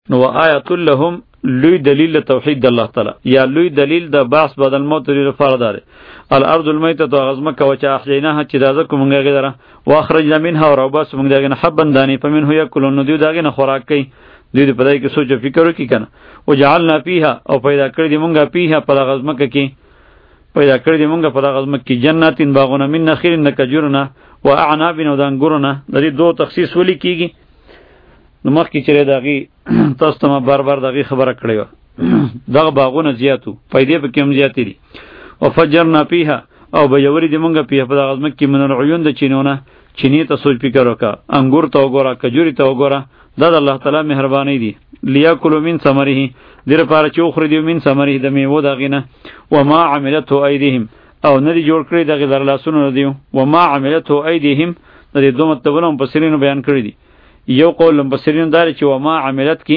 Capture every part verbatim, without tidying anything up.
نو آیت لهم لوی دلیل توحید د الله تعالی یا لوی دلیل د باس بدل موت لري لپاره دار الارض المیته تو غزمه کو چې اخجینها چې دازه کومګه غدره واخرجنا منها ورباس موږ دغه نه حبن دانی پمن هو یکلون دیو دغه نه خوراک کوي دوی په دای کې سوچ او فکر وکړي کنه وجعلنا فيها او پیدا کړی دی مونږه فيها په غزمه کې پیدا کړی دی مونږه په غزمه کې جناتین باغونه من نخیل نکجرنا واعناب او دانګورنا د دې دوه تخصیص ولي کیږي نو مخکې چې دغه تاسو ته بار بار دغه خبره کړې و دغه باغونه زیاتو پیدا په کوم زیاتې دي او فجرنا فيها او بجوري دی مونږه په په غزمه کې من العيون د چینونه چینی ته سوچ فکر وکا انګور ته وګوره کجوري ته وګوره دا د الله تعالی مهرباني دی لیاکلوا من ثمره دیر پاره چې خوري دی من ثمره د میوه دغینه و ما عملته ایدیهم او ندی جوړ کړی دغه در لاسونو دی و ما عملته ایدیهم د دې دوه متبلون په سرینو بیان کړی دی یو قول په سرینو دار چې و ما عملت کی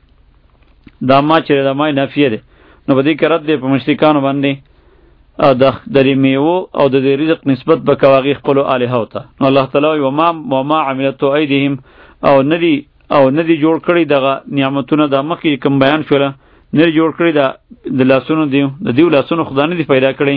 دا ما چې د ما نافیه ده نو بده کې رد دی په مشرکانو باندې او د د میوه او د رزق نسبت به کواغي خپل الها وته نو الله تعالی و ما و ما عملته ایدیهم او ندی او ندی جوړ کړی دغه نعمتونه د مخکې کوم بیان شوله ندی جوړ کړی د لاسونو دیو د دیو لاسونو خدای نه دی پیدا کړی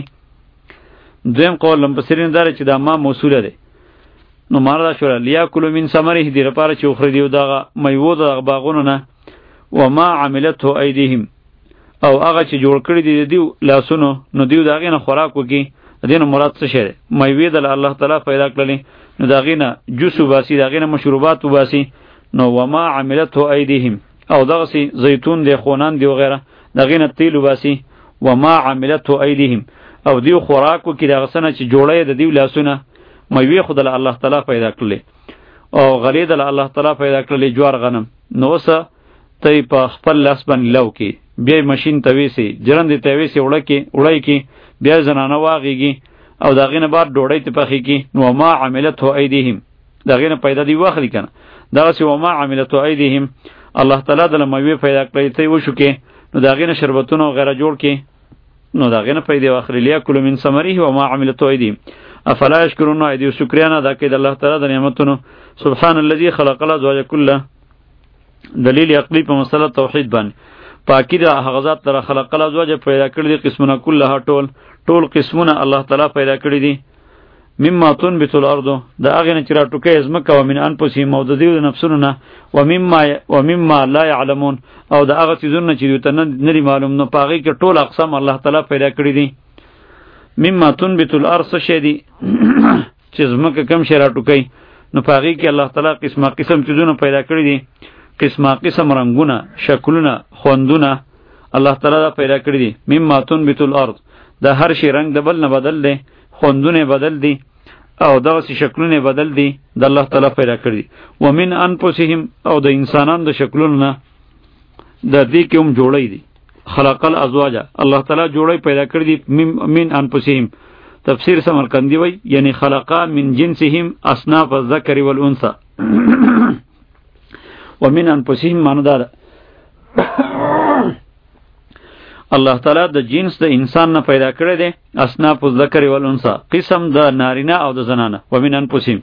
دویم قول لمبسرین دار چې دا ما موصوله ده نو ماردا شوله لیاکلوا من ثمره دی لپاره چې خوري دیو دغه میوه دغه باغونو نه و ما عملته ایدیهم او هغه چې جوړ کړی دی دیو لاسونو نو دیو دغه نه خوراک وکي دینه مراد څه شه میوه د الله تعالی پیدا کړلې نو دغه نه جوس وباسي دغه نه مشروبات وباسي نو وما عملته ایدیهم او دغه سي زیتون دی خونان دی وغیرہ دغه نه تیل وباسي وما عملته ایدیهم او دیو خوراک وکي دغه سنه چې جوړې د دیو لاسونه میوه خدای الله تعالی پیدا کړلې او غلید الله تعالی پیدا کړلې جوار غنم نو سه ته په خپل لاس باندې لو کې بیا ماشين تويسي جرند تويسي وړه کې وړای کې بیا زنانه واغيږي او دغه نه بعد ډوړې ته پخې کې نو ما عملته ایدیهم دغه نه پیدا دی واخلي کنه دغه سی وما عملته ایدیهم الله تعالی د میوه پیدا کړی ته وشو کې نو دغه نه شربتونه او غیره جوړ کې نو دغه نه پیدا واخلي لیا کل من ثمره وما عملته ایدیهم افلا یشکرون ایدی شکریانه دا کې د الله تعالی د نعمتونو سبحان الذي خلق الازواج كلها دلیل عقلی په مسله توحید باندې پاکی د هغه ذات تر خلق الازواج پیدا کړی دي قسمونه كلها ټول ټول قسمونه الله تعالی پیدا کړی دي مما تنبت الارض دا هغه نه چې را ټوکې ازمکه و من انفسهم او د دې د نفسونو نه و مما و مما لا يعلمون او دا هغه چیزونه چې دوی ته نه معلوم نو پاغي کې ټول اقسام الله تعالی پیدا کړی دي مما تنبت الارض شدی چې ازمکه کم شي را ټوکې نو پاغي کې الله تعالی قسمه قسم چیزونه پیدا کړی دي قسمه قسم رنگونه شکلونه خوندونه الله تعالی پیدا کړی دي مما تنبت الارض دا هر شی رنگ د بل نه بدل دی خوندونه بدل دي او دغه شکلونه بدل دي د الله تعالی پیدا کړی دي ومن انفسهم او د انسانانو د شکلونو نه د دې کوم جوړی دي خلق الازواج الله تعالی جوړی پیدا کړی دي من انفسهم تفسیر سمرقندی وای یعنی خلقا من جنسهم اصناف الذکر والانثى ومن انفسهم معنی دا الله تعالی د جنس د انسان نه پیدا کړی دی اصناف الذکر والانثى قسم د نارینه او د زنانه ومن انفسهم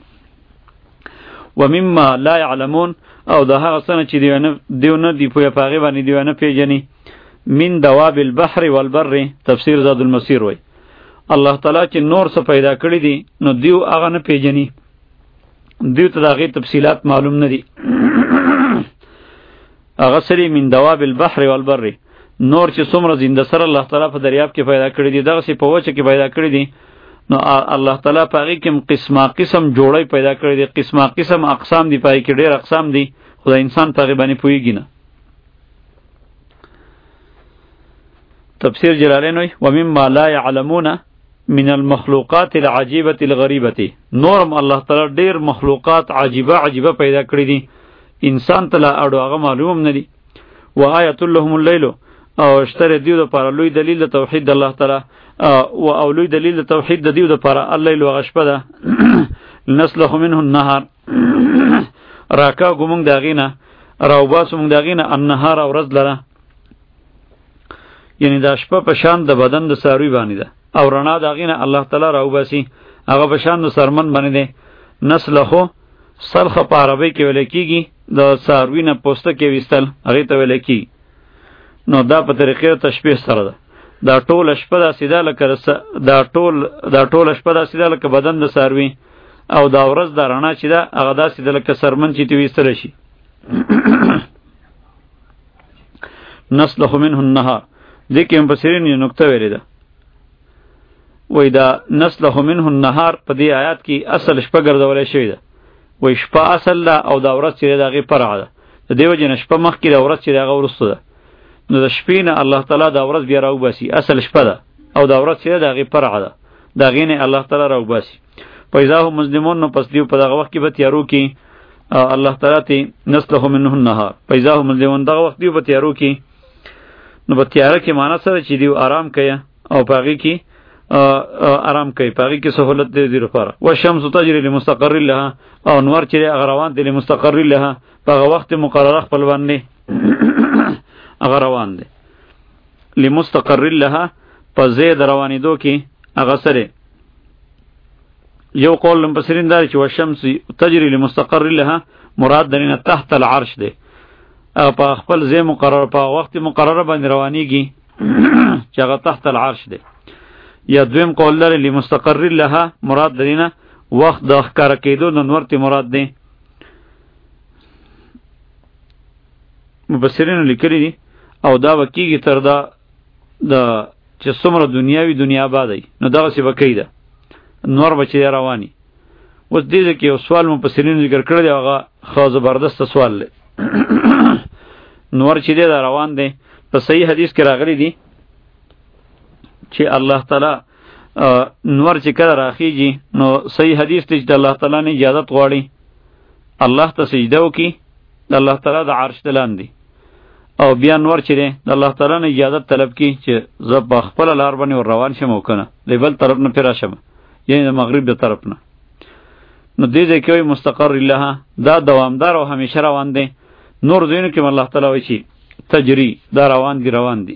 ومما لا يعلمون او د هغه څه چې دیونه دیونه دی په پاغي باندې دیونه پیژني من دواب البحر والبر تفسیر زاد المسیر وای الله تعالی چې نور څه پیدا کړی دی نو دیو هغه نه پیژني دیو ته دغه تفصيلات معلوم نه دي هغه سری من دواب البحر والبر نور چې څومره زنده سره الله تعالی په دریاب کې پیدا کړی دي دغه سی په وچه کې پیدا کړی دي نو الله تعالی په هغه کې قسمه قسم جوړی پیدا کړی دي قسمه قسم اقسام دي پای کې ډېر اقسام دي خدای انسان په هغه باندې پوهیږي نه تفسیر جلالین وی ومما لا يعلمون من المخلوقات العجيبه الغريبه نورم الله تعالی ډېر مخلوقات عجيبه عجيبه پیدا کړی دي انسان ته لا اړو هغه معلوم نه دي وآیت لهم الليل او اشتر دیو د پاره لوی دلیل د توحید الله تعالی او او لوی دلیل د توحید د دیو د پاره الليل وغشپه ده نسلخ منه النهار راکا ګمون داغینه راوباس مونږ داغینه النهار او ورځ لره یعنی د شپه په شان د بدن د ساروی باندې ده او رڼا داغینه الله تعالی راوباسي هغه په شان د سرمن باندې ده نسلخو سلخ په عربی کې ویل کیږي د څاروي نه پوستکی ویستل هغې ته ویلی کېږي. نو دا په طریقې تشبیه سره ده. دا ټوله شپه داسې ده لکه دا ټول دا ټوله شپه داسې ده لکه بدن د څاروي، او دا ورځ دا رڼا چې ده هغه داسې ده لکه سرمن چې ترې ویستلی شي. نسلخ منه النهار، دې کې مفسرین یې نکته ویلې ده، وایي دا نسلخ منه النهار په دې آیات کې اصل شپه ګرځولی شوې ده. وایي شپه اصل ده او دا ورځ چې ده د هغې فرع ده. د دې وجې نه شپه مخکې ده، ورځ چې ده هغه وروسته ده. نو د شپې نه الله تعالی دا ورځ بیا راوباسي، اصل شپه ده او دا ورځ چې ده د هغې فرع ده، د هغې نه الله تعالی راوباسي. فاذا هم مظلمون، نو پس دیو په دغه وخت کې به تیارو کې الله تعالی ته نسلخ منه النهار. فاذا هم مظلمون، دغه وخت دیو په تیارو کې، نو په تیاره کې معنا سره چې دیو آرام کوي او په هغې کې آرام کوي، په هغې کې سهولت دی دې لپاره. والشمس تجري لمستقر لها، او نور چې دی هغه روان دی لمستقر لها، په هغه وخت مقرره خپل باندې هغه روان دی. لمستقر لها په ځای د روانېدو کې هغه سره یو قول مفسرین دا چې والشمس تجري لمستقر لها مراد درینه تحت العرش دی، په خپل ځای مقرره په وخت مقرره باندې روانېږي چې هغه تحت العرش دی. یا دویم قول لري لمستقر لها مراد درینه وخت د ښکاره کېدو د نور ته مراد دی. مفسرینو لیکلي دي او دا به کېږي تر دا د چې څومره دنیاوي دنیا آبادی، نو دغسې به کوي ده نور به چې دی رواني. اوس دې ځای کې یو سوال مفسرینو ذکر کړی دی، هغه ښه زبردسته سوال دی. نور چې دی دا روان دی، په صحیح حدیث کې راغلی دی چې الله تعالی نور چې کله راخیږي، نو صحیح حدیث دی چې د الله تعالی نه اجازت غواړي الله ته سجده وکړي د الله تعالی د عرش د لاندې، او بیا نور چې دی د الله تعالی نه اجازت طلب کړي چې زه په خپله لار باندې ور روان شم او که نه د بل طرف نه پرې راشم، یعنی د مغرب د طرف نه. نو دې ځای کې وایي مستقر لها، دا دوامدار او همیشه روان دی. نور ځایونو کې الله تعالی وایي چې تجری، دا روان دي روان دي.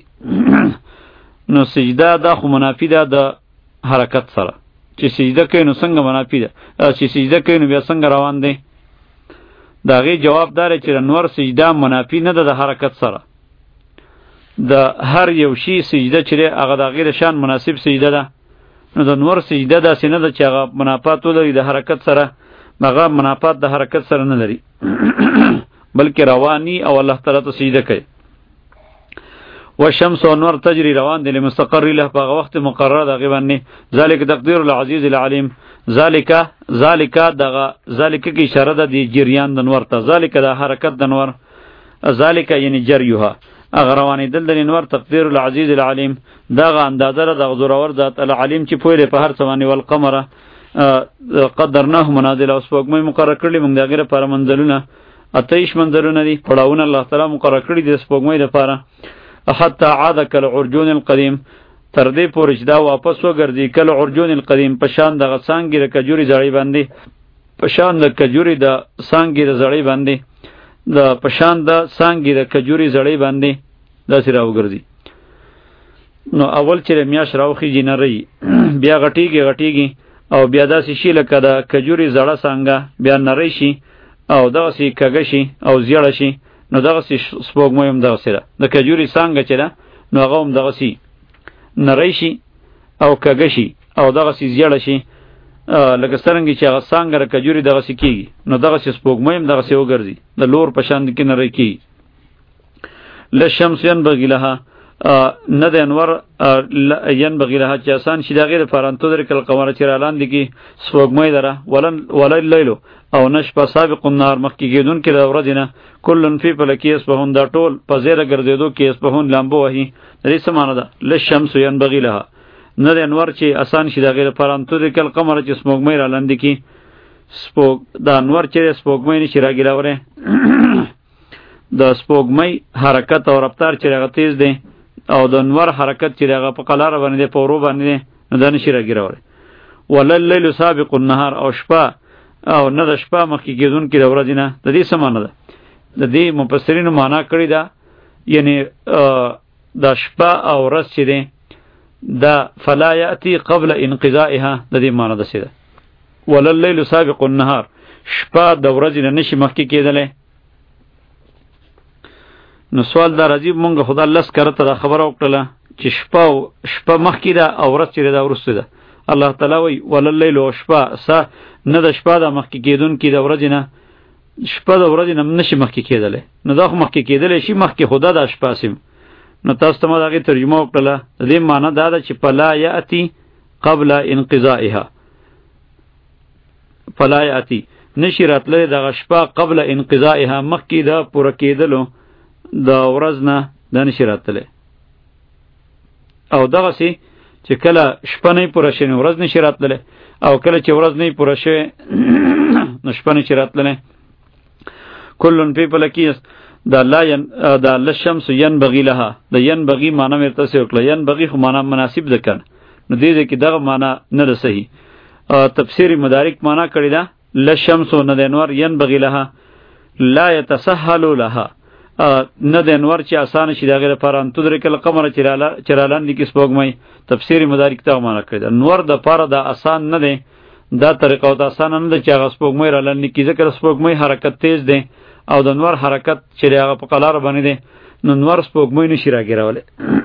نو سجده دا خو منافی ده د حرکت سره، چې سجده کوي نو څنګه منافی ده، چې سجده کوي نو بیا څنګه روان دی. د هغې جواب دا دی چې د نور سجده منافی نه ده د حرکت سره. د هر یو شي سجده چې دی هغه د هغې د شان مناسب سجده ده. نو د نور سجده داسې نه ده چې هغه منافات ولري د حرکت سره، هغه منافات د حرکت سره نه لري بلکې رواني او الله تعالی ته سجده کوي. والشمس والنور تجري روان دي لمستقر له، په هغه وخت مقرره د هغې باندې. ذلک تقدیر العزیز العلیم، ذالک ذالک دغه ذالک کې اشاره ده د جریان د نور ته، ذالک د حرکت د نور، ذالک یعنی جریها هغه روانېدل د نور. تقدیر العزیز العلیم دغه اندازه ده د زورور ذات العلیم چې پوهې دی په هر څه باندې. والقمره قدرناه منازل، او سپوږمۍ مقرر کړلې موږ د هغې لپاره منزلونه، اتهیش منزلونه دي پړاوونه الله تعالی مقرر کړي دي د سپوږمۍ لپاره. حتی عاد کالعرجون القدیم، تر دې پورې چې دا واپس وګرځي کالعرجون القدیم، په شان دغه څانګې د کجوري زړې باندې، په شان د کجوري د څانګې د زړې باندې، د په شان د څانګې د کجوري زړې باندې داسې راوګرځي. نو اول چې میاش راوخیږي نری، بیا غټیږي غټیږي او بیا داسې شي لکه د کجوري زړه څانګه بیا نری شي او دغسې کږه شي او زیړه شي. نو دغسې سپوږمۍ هم دغسې ده، د کجوري څانګه چې ده نو هغه هم دغسې نری شي او کږه شي او دغسې زیړه شي، لکه څرنګه چې هغه څانګه د کجوري دغسې کېږي، نو دغسې سپوږمۍ هم دغسې وګرځي، د لور په شان کې نری کېږي. للشمس ینبغي لها، نه د انور ینبغي لها چې آسان شي د هغې دپاره ان تدرک القمر چې رالاندې کړي سپوږمۍ لره، ولا اللیل او نه شپه سابق النهار مخکې کېدونکې د ورځې نه، کل فی فلک یسبحون، دا ټول په زیره ګرځېدو کې یسبحون لامبو وهي. د دې څه معنی ده؟ للشمس ینبغي لها، نه د انور چې آسان شي د هغې لپاره ان تدرک القمر چې سپوږمۍ رالاندې کړي. سپوږ د انور چې سپوږمۍ نشي راګیراولی، د سپوږمۍ حرکت او رفتار چې هغه تیز دی او د انور حرکت چې هغه په قلاره باندې دی، په ورو باندې دی، نو دا نشي راګیراولی. ولا اللیل سابق النهار، او شپه او نه د شپه مخکې کېدونکې د ورځې نه. د دې څه معنی ده؟ د دې مفسرینو معنا کړې ده، یعنی د شپه او ورځ چې دی دا فلا یأتی قبل انقضائها، د دې معنا داسې ده. ولا اللیل سابق النهار، شپه د ورځې نه نشي مخکې کېدلی نو سوال دا راځي مونږ خدا لس کرته دا خبره وکړله چې شپه شپه مخکې ده او ورځ چې دا وروسته ده. الله تعالی وایي وللیل او شپه سا نه د شپه د مخکې کېدونکي د ورځې نه شپه د ورځې نه نشي مخکې کېدلی، نو دا خو مخکې کېدلی شي، مخکې خدا د شپه سیم. نو تاسو ته ما د هغې ترجمه وکړله. د دې معنی دا ده چې فلا یأتي قبل انقضائها، فلا یأتي نشي راتللی دغه شپه قبل انقضائها مخکې د پوره کېدلو د ورځ نه دا نشي راتللی. او دغسې چې کله شپه نه پوره شوې نو ورځ نشي راتللی، او کله چې ورځ نه پوره شوې نو شپه نشي راتللی. کلن فی فلکی دا لا ین دا لشمس ینبغي لها، د ینبغي معنی مې تاسو وکړه، ینبغي خو معنی مناسب ده کنه، نو دې دې کې دغه معنی نه ده صحیح. تفسیر مدارک معنی کړی ده لشمس نه د انوار ینبغي لها لا يتسهل لها، نه د انوار چې آسان شي دغه لپاره ان تدرک القمر چرالان دي کې سپوږمۍ. تفسیر مدارک ته معنی کړی ده نور د پاره دا آسان نه ده، دا طریقه او دا آسان نه ده چې هغه سپوږمۍ رالان کې ځکه سپوږمۍ حرکت تیز ده او د نور حرکت چې هغه په قلار باندې ده، نو نور سپوږمۍ نشي راګیرولې.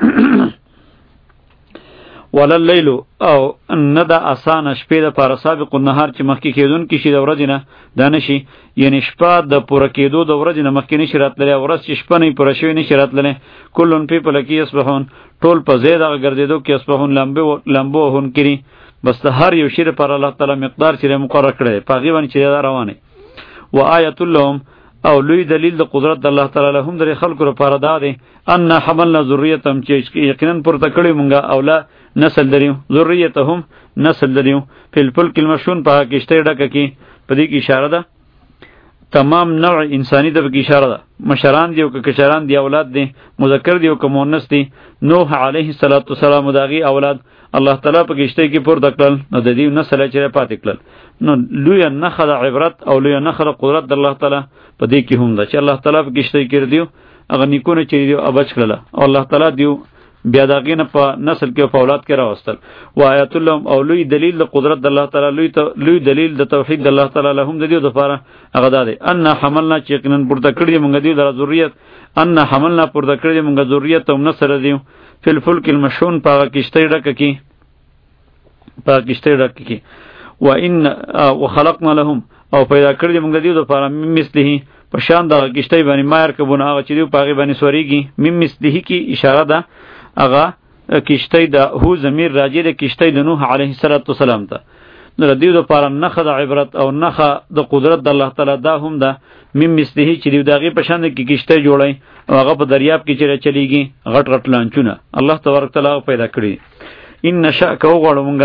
ولل لیل او نه دا آسان شپې د پاره سابق النهار چې مخکې کېدون کې شي د ورځې نه دا نشي، یعنی شپه د پوره کېدو د ورځې نه مخکې نشي راتللی، ورځ چې شپه نه پوره شوې نشي راتللی. کلون فی فلکی یسبحون ټول په ځای دغه ګرځېدو کې یسبحون لامبو وهون کړي. بس د هر یو شي لپاره الله تعالی مقدار چې مقرر کړی په هغې باندې چې دا روانې. و آیت لهم او لوی دلیل د قدرت د الله تعالی لهم در خلکو لپاره دا دی ان حملنا ذریتهم چې یقینا پورته کړی مونږه اولا نسل دریو ذریتهم نسل دریو فی الفلک المشحون په کشته ډکه کې په دې کې اشاره ده تمام نوع انسانی ته کې اشاره ده، مشران دی او که کشران دی اولاد دی مذکر دی او که مؤنث دی. نوح علیه السلام داغي اولاد الله تعالی په کشته کې پورته کړل، نو د دې نسل چې پاتې کړل. نو لوی نخد عبرت او لوی نخد قدرت د الله تعالی په دې کې هم ده چې الله تعالی په کشته کې دیو هغه نیکونه چې دیو ابچ کړل او الله تعالی دیو بیا داغې نه په نسل کې په اولاد کې راوستل. و آیات لهم او لوی دلیل د قدرت د الله تعالی لوی لوی دلیل د توحید د الله تعالی لهم د دې لپاره هغه دا دی ان حملنا چې یقینا پورته کړی موږ دیو د ذریت ان حملنا پورته کړی موږ ذریت هم نسل دیو فی الفلک المشحون په کشته ډکه کې په کشته ډکه کې و ان وخلقنا لهم او پیدا کړی موږ دیو د لپاره مثله په شان د کشته باندې ما يرکبون هغه چې دیو په هغه باندې سوريږي مم مثله کې اشاره ده هغه کشته د هو ضمیر راجع د کشته د نوح علیه السلام ته. نو د دې لپاره نخد عبرت او نخ د قدرت د الله تعالی دا هم ده مم مثله چې دیو دغه په شان کې کشته جوړي او هغه په دریاب کې چې چلیږي غټ غټ لانچونه الله تبارک تعالی پیدا کړی. ان نشأ کو غړو مونږه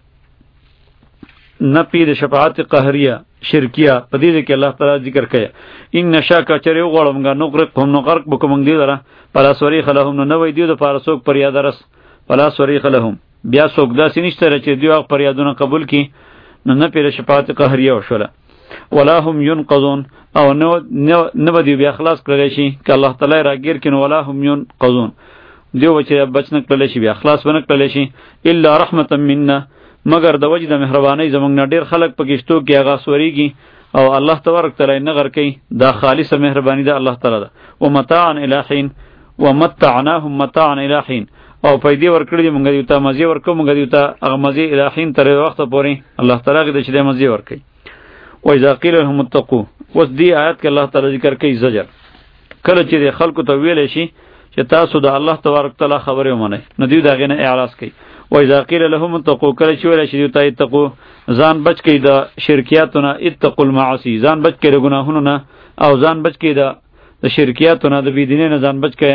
نپی د شفاعت قهریه شرکیه په دې کې الله تعالی ذکر کوي. ان نشا کا چره وغړمګه نو غرق هم نو غرق بکوم دی دره پلا سوری خلهم نو وی دی د فارسوک پر یاد رس پلا سوری خلهم بیا څوک داسې نشته چې دی پر یادونه قبول کی نو نه پیر شفاعت قهریه وشوله. ولا هم ينقذون او نو نو دی بیا خلاص کړل شي ک الله تعالی راګیر کین ولا هم ينقذون دیو چې بچنه کړل شي بیا خلاص ونه کړل شي الا رحمتا منا مگر د وجه د مهرباني زمونږ نه ډیر خلق په کېشتو کې هغه سوريږي او الله تبارک تعالی نه غر کوي دا خالصه مهرباني ده الله تعالی ده. و متاعا الی حین و متعناهم متاعا الی حین او پیدا ورکړي موږ دیو ته مزي ورکو موږ دیو ته هغه مزي الی حین تر وخت پورې الله تعالی دې چې د مزي ورکړي. و اذا قیل لهم اتقوا وس دی آیات کې الله تعالی ذکر کوي زجر کله چې خلکو ته ویل شي چې تاسو د الله تبارک تعالی خبره ومنئ نو دیو دغه نه اعراض کوي. و اذا قیل لهم اتقوا کله چې ویل شي ته اتقوا ځان بچ کړئ د شرکیاتونه اتقوا المعاصی ځان بچ کړئ د ګناهونو نه او ځان بچ کړئ د شرکیاتونه د بيدینه نه ځان بچ کړئ.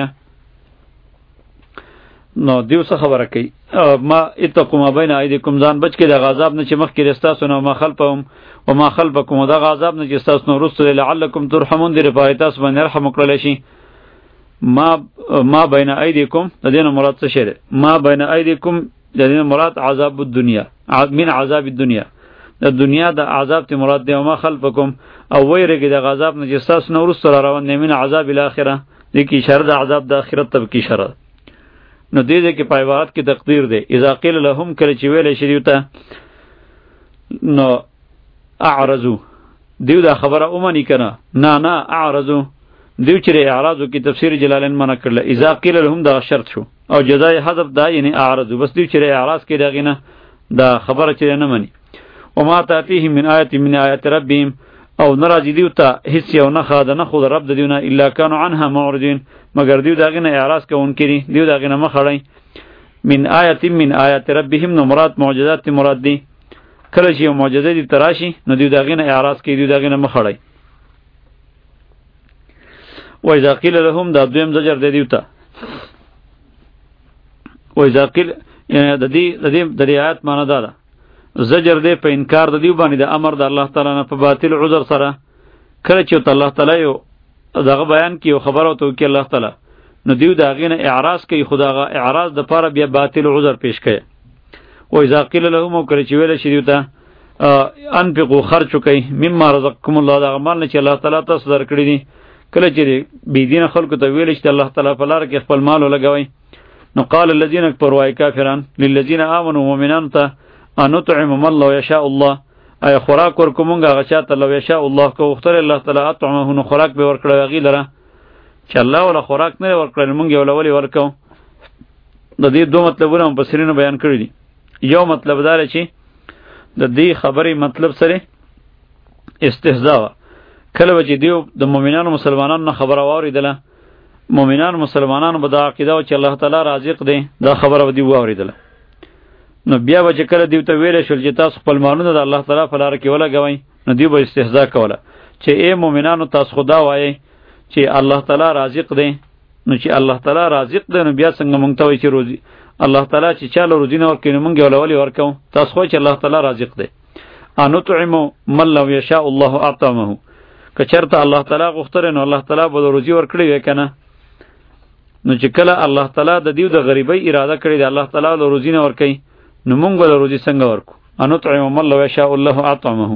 نو دیو څه خبره کوي ما اتقوا ما بین ایدیکم ځان بچ کړئ د غضب نه چې مخکې رستاسو نه ما خلفهم و ما خلفکم د غضب نه چې تاسو نو رسول لعلکم ترحمون دی په تاسو باندې رحم وکړل شي. ما ما بین ایدیکم د دې نه مراد څه شی ما بین ایدیکم د دې مراد عذاب الدنیا من عذاب الدنیا د دنیا د عذاب ته مراد دی او ما خلفکم او ویرګي د غضب نه چې تاسو نو رسول روان نه من عذاب الاخره دې کې اشاره د عذاب د اخرت ته کې اشاره. نو دې دې کې پایوات کې تقدیر دی اذا قیل لهم کله چې ویل شي دیوته نو اعرضوا دیو دا خبره اومنی کنه نه نه اعرضوا دیو چې اعراض کی تفسیر جلالین منع کړل اذا قیل لهم دا شرط شو او جزای حذف دا یعنی اعراض بس دیو چې اعراض کې داغه نه دا خبره چې نه مني وما تاتیهم من آیت من آیات ربهم او ناراضی دیو ته هیڅ یو نه خاده نه خود رب د دیونه الا كانوا عنها معرضین مگر دیو داغه نه اعراض کوونکې دیو داغه نه مخړی من آیت من آیات ربهم نو مراد معجزات مراد دی کله چې معجزه دي تراشی نو دیو داغه نه اعراض کوي دیو داغه نه مخړی و اذا قیل لهم دا دویم زجر دی دیو ته و اذا قیل د دې د دې د آیات معنی دا ده زجر دی په انکار د دیو باندې د امر د الله تعالی نه په باطل عذر سره کله چې الله تعالی یو دغه بیان کی او خبره تو کی الله تعالی نو دیو داغه نه اعراض کوي خداغه اعراض د پاره بیا باطل عذر پیش کوي و اذا قیل لهم کله چې ویل شي دیو ته انفقوا خرج کوي مما رزقکم الله دغه مال نه چې الله تعالی تاسو درکړي دي کله چې بی دین خلکو ته ویل شي الله تعالی په لار کې خپل مال ولګوي نو قال الذين كفروا اي کافرون للذين امنوا مؤمنان ته انطعم من لو يشاء الله اي خوراک ورکومږه غچا ته لو يشاء الله کو اختر الله تعالی اطعمه نو خوراک به ورکړی غی لره چې الله ولا خوراک نه ورکړل مونږ یو لولي ورکو د دې دوه مطلبونه په سرینو بیان کړی دي یو مطلب دا چې د دې خبرې مطلب سره استهزاء کله چې دیو د مؤمنانو مسلمانانو نه خبره واوریدله مؤمنان مسلمانانو به دا عقیده او چې الله تعالی رازق دی دا خبره دی واوریدله نو بیا به چې کله دیو ته ویل شول چې تاسو خپل مالونه د الله تعالی په لار کې ولګوئ نو دیو به استهزاء کوله چې ای مؤمنانو تاسو خدا وایي چې الله تعالی رازق دی نو چې الله تعالی رازق دی نو بیا څنګه مونږ ته وایي چې روزي الله تعالی چې چاله روزي نه ورکوي نو مونږ یې ولولي ورکو تاسو خو چې الله تعالی رازق دی انطعم من لو یشاء الله اطعمه که چرته الله تعالی غوښتل نو الله تعالی به روزي ورکړي وای کنه نو چې کله الله تعالی د دیو د غریبۍ اراده کړې د الله تعالی له روزي نه ورکړي نو مونږ به روزي څنګه ورکو انطعم من لو یشاء الله اطعمه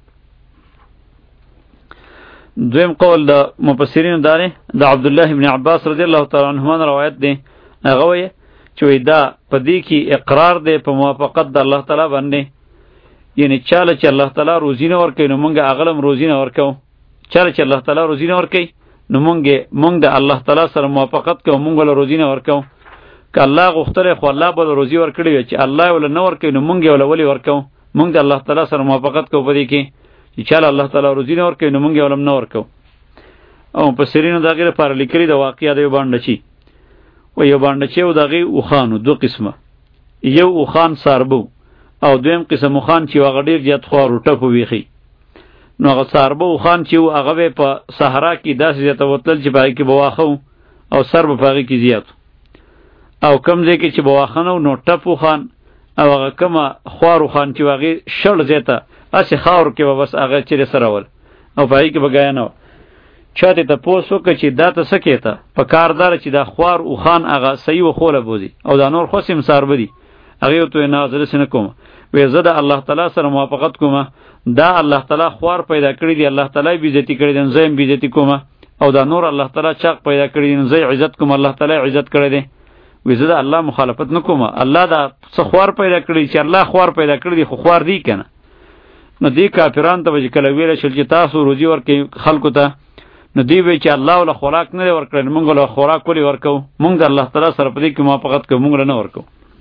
دویم قول د مفسرین داره د عبد الله ابن عباس رضی الله تعالی عنهما روایت دی هغه وایي چې دا په دې کې اقرار دی په موافقت د الله تعالی باندې یعنی چاله چې الله تعالی روزي نه ورکړي نو مونږ اغلم روزي نه ورکو چاله چې الله تعالی روزي نه ورکړي نو مونږ مونږ د الله تعالی سره موافقت کوو مونږ له روزي نه ورکو که الله غوښتل خو الله به روزي ورکړي چې الله ول نه ورکړي نو مونږ ول ولي ورکو مونږ د الله تعالی سره موافقت کوو په دې کې چې چاله الله تعالی روزي نه ورکړي نو مونږ ولم نه ورکو او په سرینو دا غیر پر لیکلي د واقعیا دی باندې چی و یو باندې چې و دغه او خانو دو قسمه یو او خان ساربو او دویم قسم خان چې هغه ډیر زیات خور او ټپو ویخي نو هغه ساربو خان چې هغه په صحرا کې داسې زیات وتل چې پای کې بواخو او سر په پای کې زیات او کم ځای کې چې بواخنو نو ټپو خان او هغه کما خور خان چې هغه شړ زیاته اسی خاور کې بس هغه چې سره ول او پای کې بګاینو چاته ته پوسو که چې دا ته سکیته په کاردار چې دا خوار او خان هغه صحیح و خوله بوزي او دا نور خوسم ساربدي هغه ته نازل سن کوم وې زه د الله تعالی سره موافقت کوم دا الله تعالی خوار پیدا کړی دی الله تعالی بیزتی کړی دی زم بیزتی کوم او دا نور الله تعالی چاق پیدا کړی دی زه عزت کوم الله تعالی عزت کړی دی وې زه د الله مخالفت نکوم الله دا څه خوار پیدا کړی چې الله خوار پیدا کړی دی خو خوار دی کنه نو دی کافرانو ته چې کله ویل شل چې تاسو روزي ورکې خلکو ته نو دی وی چې الله ول خوراک نه ورکړل مونږ له خوراک ولې ورکو مونږ د الله تعالی سره په دې کې موافقت کوو مونږ نه ورکو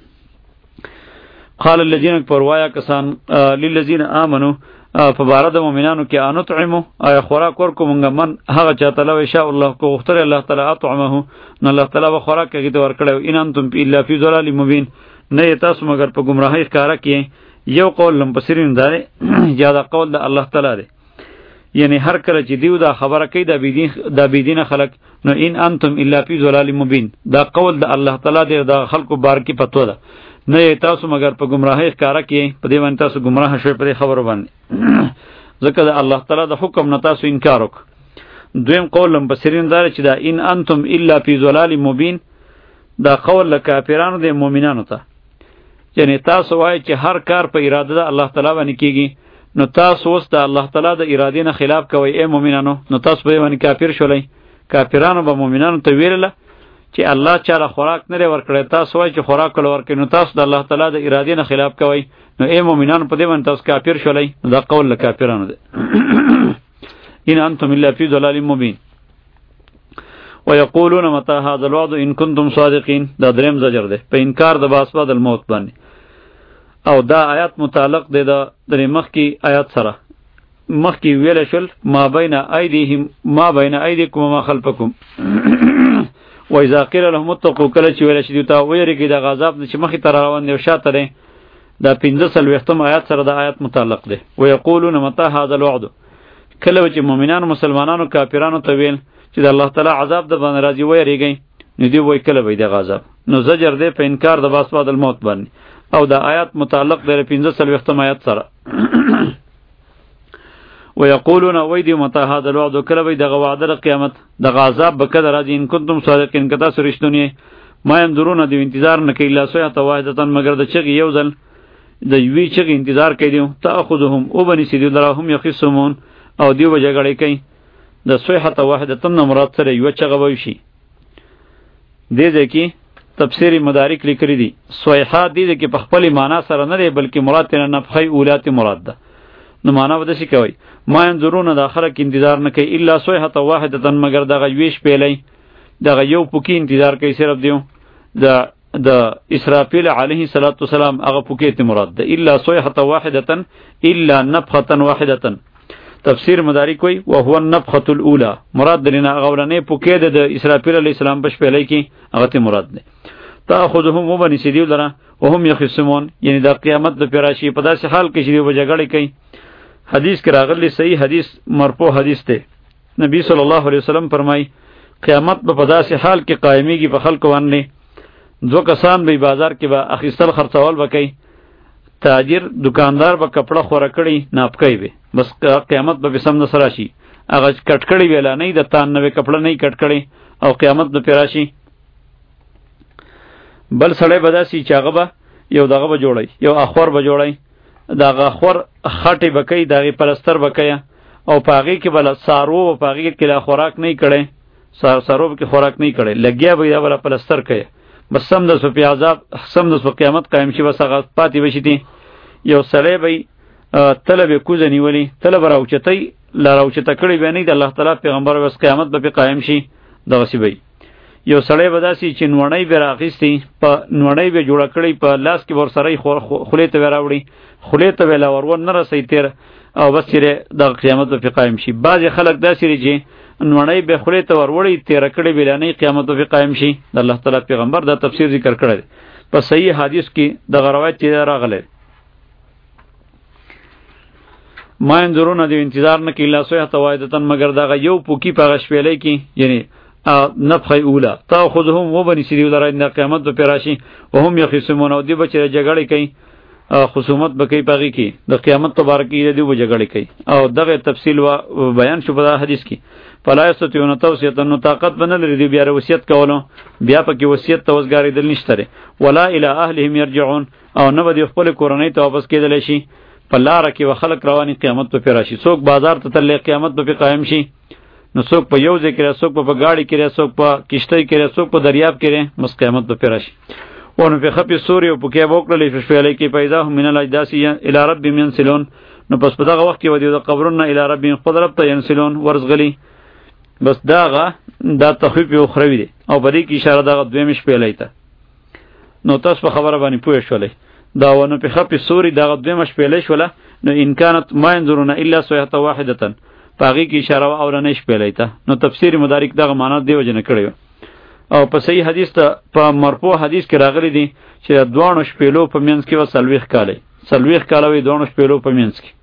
قال الذين پروایا کسان للذین آمنو فبارد مؤمنانو کې انطعمو ay خوراک ورکو مونږ من هغه چاته لو شاء الله کو اختر الله تعالی اطعمه نو الله تعالی به خوراک کې ته ورکړو ان انتم الا فی ضلال مبین نه تاسو مگر په گمراهی ښکارا کې یو قول لم پسرین داره یاد قول د الله تعالی دی یعنی هر کله چې دیو دا خبره کوي دا بيدین دا بيدین خلق نو ان انتم الا فی ضلال مبین دا قول د الله تعالی دی دا خلقو بار کې پتو ده نه تاسو مگر په گمراهی ښکارا کې په دې باندې تاسو گمراه شوي په خبرو باندې ځکه د الله تعالی د حکم نه تاسو انکار وک دویم قول لم بصرین دار چې دا ان انتم الا فی ضلال مبین دا قول له کافرانو د مؤمنانو ته یعنی تاسو وایي چې هر کار په اراده د الله تعالی باندې کیږي نو تاسو اوس د الله تعالی د ارادې نه خلاف کوئ ای مؤمنانو نو تاسو به باندې کافر شولئ کافرانو به مؤمنانو ته ویل چې الله تعالی خوراک نه ورکړي تاسو وایي چې خوراک ول ورکړي نو تاسو د الله تعالی د ارادې نه خلاف کوئ نو ای مؤمنانو په دې باندې تاسو کافر شولئ دا قول له کافرانو دی ان انتم الا فی ضلال مبین ويقولون متى هذا الوعد ان کنتم صادقین. دا دریم زجر ده په انکار د باس بعد الموت باندې. او دا آیات متعلق ده د درې مخ کی آیات سره. مخ کی ویل شل ما بین ایدیهم ما بین ایدیکم وما خلفکم و اذا قیل لهم اتقوا کله چې ویل شي دوی ویریږي د غضب چې مخې ته روان دی او شاته دی. دا پنځه څلوېښتم آیات سره د آیات متعلق دی. ویقولون متى هذا الوعد. کله چې مؤمنانو مسلمانانو کافرانو ته ویل چې د الله تعالی عذاب د باندې راځي ویریږي نو دوی وایي کله به د غضب. نو زجر دی په انکار د باس بعد الموت باندې. او دا آیات متعلق دی پنځه څلوېښتم آیات سره. ويقولون ويدي متى هذا الوعد کله به دغه وعده د قیامت دغه عذاب به کله راځي ان کنتم صادقین کتا سرشتونی. ما ينظرون دی انتظار نه کوي لا سویه واحدتن مگر د چغی یو ځل د یوی چغی انتظار کوي تاخذهم او بنی سیدی درهم یخصمون او دی وجګړی کوي د سویه واحدتن مراد سره یو چغه وي شي. دې ځکه تفسیر مدارک لیکلی دي سویحه دې ځکه په خپل معنا سره نه دی بلکې مراد تر نفخی اولات مراد ده. نو معنا ودا شي کوي ما ينظرون د اخره کې انتظار نه کوي الا سویحه واحدتن مگر دغه ویش پیلای دغه یو پوکی انتظار کوي صرف دیو د د اسرافیل علیه الصلاۃ والسلام هغه پوکی ته مراد ده الا سویحه واحدتن الا نفخه واحدتن. تفسیر مدارک کوي او هو النفخه الاولى مراد دلنا غولنه پوکی د اسرافیل علیه السلام بش پیلای کی هغه ته مراد ده. تاخذهم وبني سیدی لرا وهم یخصمون یعنی د قیامت د پیراشی په داسې حال کې چې دی وجګړی کوي. حدیث کې راغلی صحیح حدیث مرفوع حدیث ته نبی صلی الله علیه وسلم فرمای قیامت په داسې حال کې قائمیږي په خلکو باندې دو کسان به بازار کې به اخیستل خرڅول وکي تاجر دکاندار به کپڑا خوره کړي ناپکای به بس قیامت به سم نصر شي هغه کټکړی ویلا نه د تان نوې کپڑا نه کټکړي او قیامت به پیراشي. بل سړی به داسې چاغه به یو دغه به جوړي یو اخور به جوړي دغه خور خټي بکې دغه پلستر بکې او پاغي کې بل سارو او پاغي کې لا خوراک نه کړي سار سارو کې خوراک نه کړي لګیا به دا بل پلستر کوي بس سم د سو په عذاب سم د سو قیامت قائم شي بس هغه پاتې بشي دي. یو سړی به طلب کوزه نیولي طلب راوچتای لا راوچته کړي به نه د الله تعالی پیغمبر بس قیامت به قائم شي دغه سی به. یو سړی به داسې چې نوړی به راخیستي په نوړی به جوړه کړی په لاس کې ور سره خولې ته راوړي خولې ته ویلا ورور نه رسي تیر او بس تیرې د قیامت په قائم شي. بعضې خلک داسې دي چې نوړی به خولې ته وروړي تیره کړی بلانې قیامت په قائم شي. د الله تعالی پیغمبر دا تفسیر ذکر کړی په صحیح حدیث کې دغه روایت چې راغلی ما ينظرون دی انتظار نه کوي لا سویحه واحدتن مگر دغه یو پوکی په هغه شپېلۍ کې یعنی نفخه اوله تاخذهم وبني سیدی لرا د قیامت په پیراشي وهم یخصمون او دی بچره جګړه کوي خصومت بکی پاغي کې د قیامت تبارکی دی و جګړه کوي. او دغه تفصیل و بیان شو په حدیث کې فلا یستطيعون توصیه نو طاقت بنل لري بیا وصیت کولو بیا پکې وصیت توسګاری دل نشته ولا الی اهلهم یرجعون او نه به خپل کورنۍ ته واپس کېدل شي په لار کې وخلق رواني قیامت په پیراشي څوک بازار ته تل قیامت په قائم شي نو څوک په یو ځای کې څوک په گاډي کې څوک په کشتۍ کې څوک په دریاب کې مس قیامت په پیراشي. ونه په خپې سوري او په کې وکړلې فشفلې کې پیدا هم من الاجداس الی رب ينسلون نو پس په دغه وخت کې ودی د قبرونو الی رب خپل رب ته ينسلون ورزغلی. بس داغه دا تخفیف یو خروی دی او په دې کې اشاره دغه دویم شپېلې ته نو تاسو په خبره باندې پوه شولې دا ونه په خپې سوري دغه دویم شپېلې شوله نو ان كانت ما ينظرون الا صيحه واحده پاغي کی اشاره او نه شپېلې ته نو تفسیر مدارک دغه معنا دی وجنه کړی او په صحیح حدیث ته په مرفوع حدیث کې راغلی دی چې دوانو شپېلو په منځ کې و سلويخ کاله سلويخ کاله وي دوانو شپېلو په منځ کې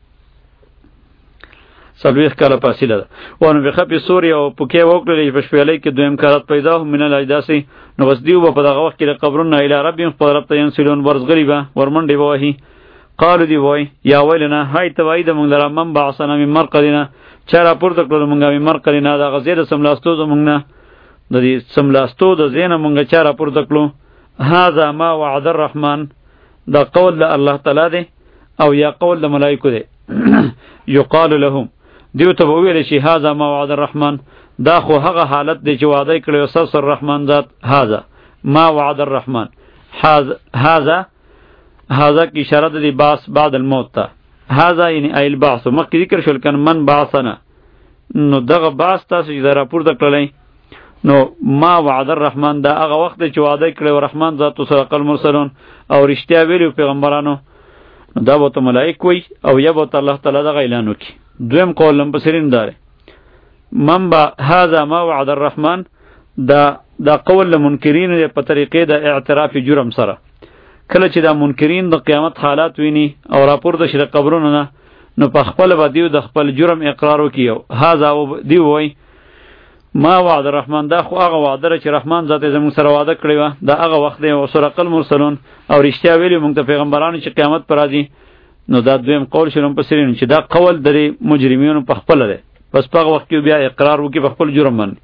سلويخ کاله فاصله ده ونه به خپې سوري او پوکې وکړلې په شپېلې کې دویم کارت پیدا هم من الاجداسي نو بس دیو په دغه وخت کې قبرونه الی رب خپل رب ته ينسلون ورزغلی به ورمنډي به وهي قالو دی وای یا ویلنا هاي توای د مونږ لرا من بعثنا من مرقدنا چر پورته کړو مونږه من مرقدنا دا غزیر سملاستو زمونږ نه د دې سملاستو د زینه مونږه چر پورته کړو هاذا ما وعد الرحمن دا قول د الله تعالی دی او یا قول د ملائکه دی یقال لهم دیو ته ویل شي هاذا ما وعد الرحمن دا خو هغه حالت دی چې وعده کړی او سر الرحمن ذات هاذا ما وعد الرحمن هاذا هذا کی اشاره دی باس بعد الموت تا هذا یعنی ایل بعث مکه ذکر شول کن من بعثنا نو دغه باس تاسو چې را پورته کړلای نو ما وعد الرحمن دا هغه وخت چې وعده کړی رحمان ذات صدق المرسلون او رښتیا ویلو پیغمبرانو دا به ته ملائک وي او یا به الله تعالی دا اعلان وکي. دویم قول لمبسرین داره من با هذا ما وعد الرحمن دا دا قول لمنکرین په طریقې د اعتراف جرم سره کله چې دا منکرین د قیامت حالات ویني او راپورته شي قبرونو نه نو په خپل باندې د خپل جرم اقرار وکيو هاذا دی وای ما وعد الرحمن دا خو هغه وعده چې رحمان ذات زموږ سره وعده کړی و دا هغه وخت دی او سرق المرسلون او رښتیا ویلي موږ ته پیغمبرانو چې قیامت پر راځي. نو دا دویم قول شلم پسرین چې دا قول درې مجرمینو په خپل دی پس په وخت کې بیا اقرار وکي په خپل جرم باندې.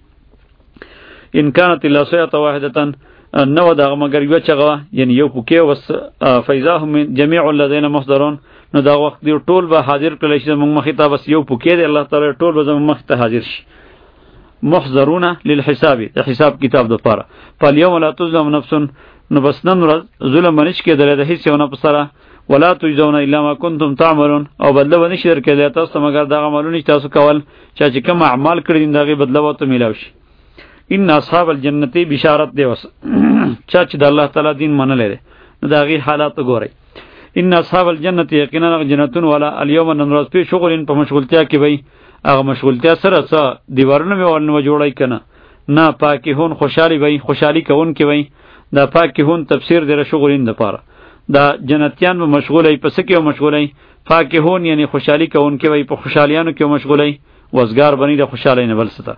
ان كانت الا صيحه واحده نو دا مگر یو چغه یعنی یو پوکې وس فیضاهم جميع الذين محضرون نو دا وخت دی ټول به حاضر کړي چې موږ مخې ته بس یو پوکې دی الله تعالی ټول به موږ مخې ته حاضر شي محضرون للحساب د حساب کتاب د پاره فاليوم لا تظلم نفس نو بس نن ورځ ظلم منش کېدل د هیڅ یو نه پسره ولا تجزون الا ما كنتم تعملون او بدله ونشي درکړي تاسو مگر دا عملونه تاسو کول چې کوم اعمال کړی دي دغه بدله وته ملاوي شي. ان اصحاب الجنه بشارت دی وس چا چې د الله تعالی دین منل لري نو دا غي حالات وګورئ. ان اصحاب الجنه یقینا جنتون ولا اليوم ننرز په شغلین په مشغولتیا کې وي هغه مشغولتیا سره څه دیوارونه مې ورنه جوړای کنه نه پاکي هون خوشحالي وي خوشحالي کوون کې وي دا پاکي هون تفسیر دی شغلین د پاره دا جنتیان به مشغولای پس کې مشغولای پاکي هون یعنی خوشحالي کوون کې وي په خوشحالیانو کې مشغولای وزګار بنی د خوشحالي نه بل ستا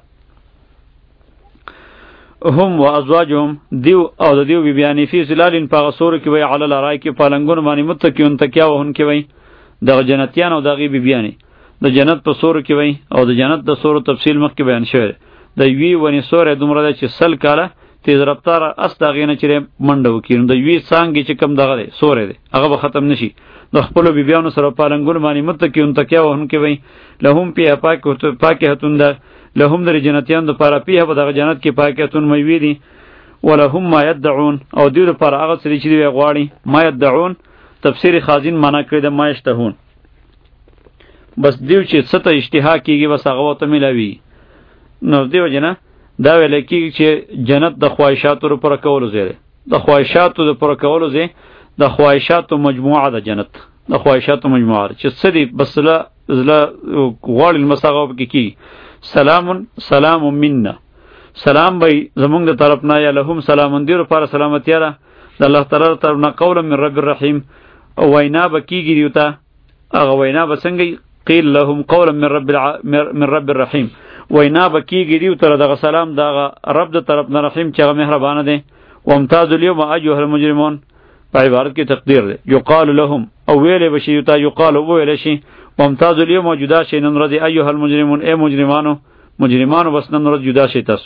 هم و ازواجهم دیو او د دیو بی بیانی فی زلالین پا غصور کی وی علی لرائی کی پالنگون مانی متکیون تکیا و هن کی وی د جنتیان او د غی بی بیانی د جنت په سور کی وی او د جنت د سور تفصیل مخ کی بیان شوی د وی ونی سور دومره د چې سل کاله تیز رفتار اس دا غینه چې منډو کین د وی سانګی چې کم دغه سور دی هغه به ختم نشي د خپل بی بیانو سره پالنگون مانی متکیون تکیا و هن کی وی لهم پی پاک پاکهتون د لهم در جنتیان دو پارا پیه با دغه جنت کې پاکیتون میوی دی ولهم ما یدعون او دیو دو پارا آغا سری چی دی غواړي ما یدعون تفسیر خازین مانا کړی د ما یشتهون بس دیو چې څه ته اشتها کیږي بس هغه وته ملاوي نو دیو جنا دا ویل کیږي چې جنت د خواهشاتو پر کولو زیره د خواهشاتو د پر کولو زی د خواهشاتو مجموعه د جنت د خواهشاتو مجموعه چې څه دی بس لا زلا غواړي مساغه کې کی سلام سلام منا سلام بای زمونږ د طرف نه یا لهم سلام دیر پر سلامتی را د الله تعالی طرف نه قول من رب الرحیم او وینا بکیږي دیوتا هغه وینا بسنګي قیل لهم قول من رب الع... من رب الرحیم وینا بکیږي دیوتا دغه سلام دغه رب د طرف نه رحیم چې هغه مهربان دی وامتاز اليوم ایها المجرمون په عبارت کې تقدیر دی یقال لهم او ویل بشي یوتا یقال ویل شي وامتاز اليوم جدا شي نن ورځ ایها المجرمون ای مجرمانو مجرمانو بس نن ورځ جدا شي تاسو.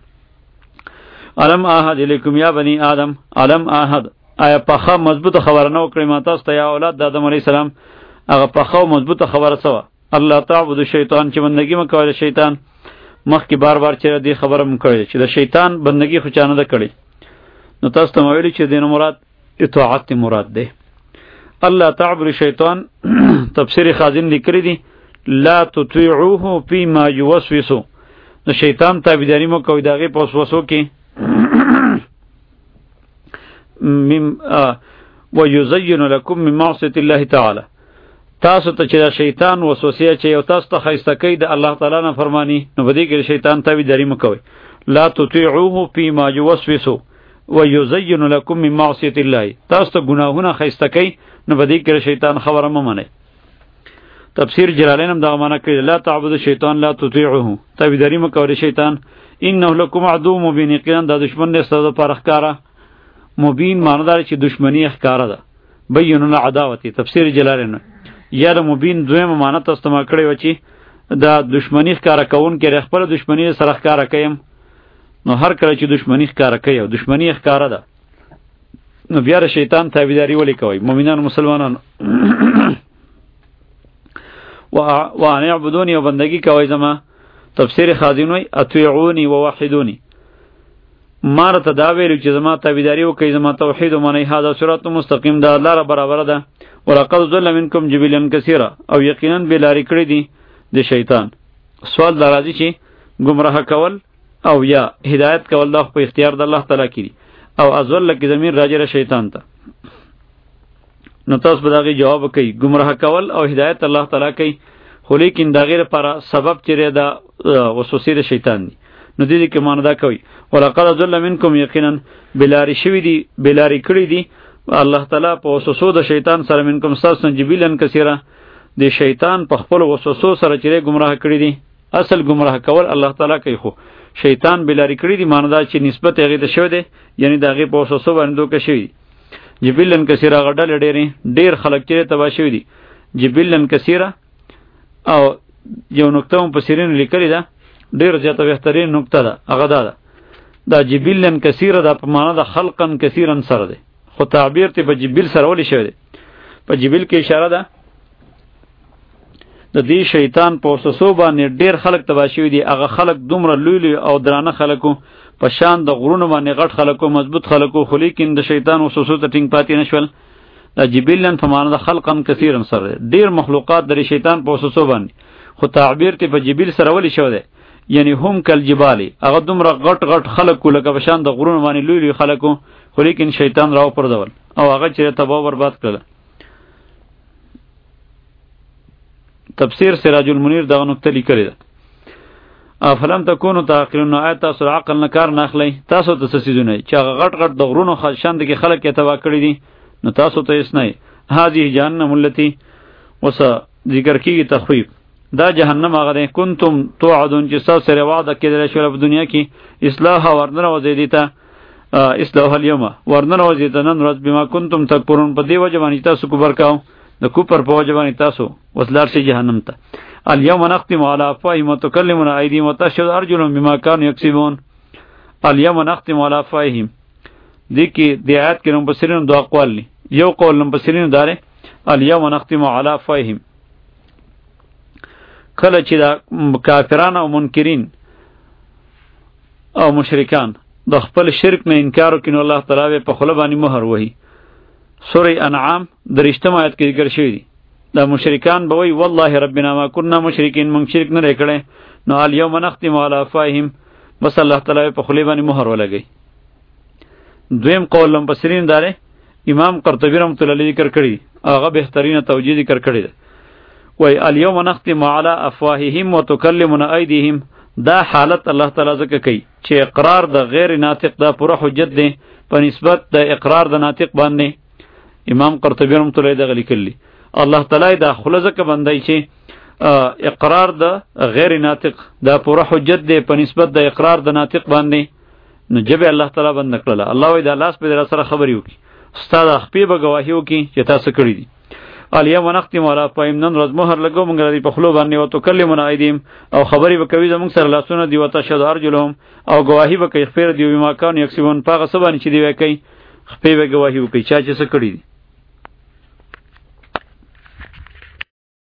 علم احد الیکم یا بنی آدم علم احد آیا پخه مضبوطه خبره نو کړی ما تاسو ته یا اولاد د آدم علی السلام هغه پخه مضبوطه خبره سوا الله تعبد شیطان چې بندگی مکوله شیطان مخکې بار بار چې دې خبره مون کړی چې د شیطان بندگی خو چانه ده کړی نو تاسو ته ویلی چې دین مراد اطاعت مراد ده الله تعبد شیطان تفسیر خازن لیکلی دی لا تطیعوه فيما يوسوس نو شیطان تابعداري مو کوي دغه په وسوسو کې مم ويزين لكم من معصيه الله تعالی تاسو ته چې شیطان وسوسه چې یو تاسو ته خیسته کوي د الله تعالی نه فرمانی نو بده کې شیطان تابعداري مو کوي لا تطیعوه فيما يوسوس ويزين لكم من معصيه الله تاسو ته ګناهونه خیسته کوي نو بده کې شیطان خبره مو منه. تفسیر جلالین هم دا معنا کوي لا تعبد شیطان لا تطیعوه تابعداري مو کوي شیطان انه لكم عدو مبین یقینا د دشمن نه ستاسو پر ښکارا مبین معنی دار چې دشمنی ښکارا ده بین العداوه تفسیر جلالین یا د مبین دویمه معنی تاسو ما کړی و چې دا دشمنی ښکارا کون کې خپل دشمنی سره ښکارا کيم نو هر کله چې دشمنی ښکارا کوي او دشمنی ښکارا ده نو بیا شیطان تابعداري ولي کوي مؤمنان مسلمانان و ان يعبدوني وبندگی کوي زما تفسیر خازنوی اطیعونی و وحدونی مار ته دا ویلو چې زما تابعداري وکړي زما توحید ومني هذا صراط مستقیم دا الله را برابر ده ولقد ضل منکم جبلا کثیرا او یقینا بلاری کړی دي د شیطان سوال دا راځي چې گمراه کول او یا هدایت کول الله په اختیار د الله تعالی کې او ازول کې زمين راجره شیطان ته. نو تاسو به داغي جواب کوي گمراه کول او هدایت الله تعالی کوي، خو لیکن دا غیر پر سبب چره دا وسوسه د شیطان دی. نو دې کې معنی دا کوي ولقد ذل منکم یقینا بلاری شوی دی بلاری کړی دی الله تعالی په وسوسو د شیطان سره منکم ساسن جبیلن کثیره د شیطان په خپل وسوسو سره چره گمراه کړی دی. اصل گمراه کول الله تعالی کوي، خو شیطان بلاری کړی دی معنی دا چې نسبت هغه ته شوی دی، یعنی دا غي په وسوسو باندې دوکه شوی جبیلن کثیره غډل ډېرې ډېر خلک چره تبا شوی دی. جبیلن کثیره او یو نقطه هم په سیرین لیکلی ده ډیر زیاته بهترین نقطه ده هغه ده دا جبیلن کثیره ده په معنا د خلقن کثیرن سره ده، خو تعبیر ته په جبیل سره ولې شوی ده؟ په جبیل کې اشاره ده د دې شیطان په وسوسو باندې ډیر خلک تبا شوی دي. هغه خلک دومره لوی لوی او درانه خلکو په شان د غرونو باندې غټ خلکو مضبوط خلکو، خو لیکن د شیطان وسوسو ته ټینګ پاتې نشول. دا جبیلن په معنا د خلقن کثیرن سره ده، ډیر مخلوقات د شیطان په وسوسو باندې، خو تعبیر ته په جبیل سره ولې شوی ده؟ یعنی هم کل جبالی هغه دومره غټ غټ خلکو لکه په شان د غرونو باندې لوی لوی خلکو، خو لیکن شیطان راو پردول او هغه چې تباہ برباد کړل. تفسیر سراج المنیر دغه نقطه لیکلې ده افلم تکونو تعقلون آیات تاسو عقل نه کار نه اخلي، تاسو ته سسیزونه چې هغه غټ غټ د غرونو خشند کې خلک یې تباہ کړی دي، نو تاسو ته یې نه هذه جهنم التي وس ذکر کیږي تخویف دا جهنم هغه ده کنتم توعدون چې تاسو سره وعده کېدل شو په دنیا کې اصلاح ورننه وزیدی ته اصلاح اليوم ورننه وزیدی نن ورځ بما کنتم تکبرون په دی وجه باندې تاسو کوبر کاو د کوپر په وجه باندې تاسو وسلار شي جهنم ته. اليوم نختم على افواههم وتكلمنا ايديهم وتشهد ارجلهم بما كانوا يكسبون. اليوم نختم على افواههم دې کې د آیات کې نوم بصیرین دوه اقوال دي. یو قول نوم بصیرین داره اليوم نختم على افواههم کله چې دا کافران او منکرین او مشرکان د خپل شرک نه انکار وکړي، الله تعالی په خله باندې مهر وهي. سوره انعام درشتم آیت کې ذکر شوی دی دا مشرکان به وی والله ربنا ما كنا مشرکین، من شرک نه کړي. نو اليوم نختم على افواههم بس الله تعالی په خله باندې مهر ولګي. دویم قول لم بصرین داره امام قرطبی رحمۃ اللہ علیہ ذکر کړي، هغه بهترینه توجیه ذکر کړي ده وای اليوم نختم على افواههم وتكلمنا ايديهم. دا حالت الله تعالی ذکر کوي چې اقرار د غیر ناطق دا پوره حجت ده په نسبت د اقرار د ناطق باندې. امام قرطبی رحمۃ اللہ علیہ لیکلی الله تعالی دا خلزک بندای چې اقرار د غیر ناطق دا پوره حجت ده په نسبت د اقرار د ناطق باندې. نو جبه الله تعالی بند کړل، الله وی دا لاس په در سره خبري وکي استاد خپې به گواهی وکي چې تاسو کړی دي. اليوم نختم على افواههم نن ورځ مهر لګو مونږ لري په خلو باندې او تکلمنا ايديهم او خبري وکوي زمونږ سره لاسونه دی وته شهد ارجلهم او گواهی وکي خپیر دی بما كانوا يكسبون پاغه سبانه چې دی وکي خپې به گواهی وکي چا چې څه کړی دي.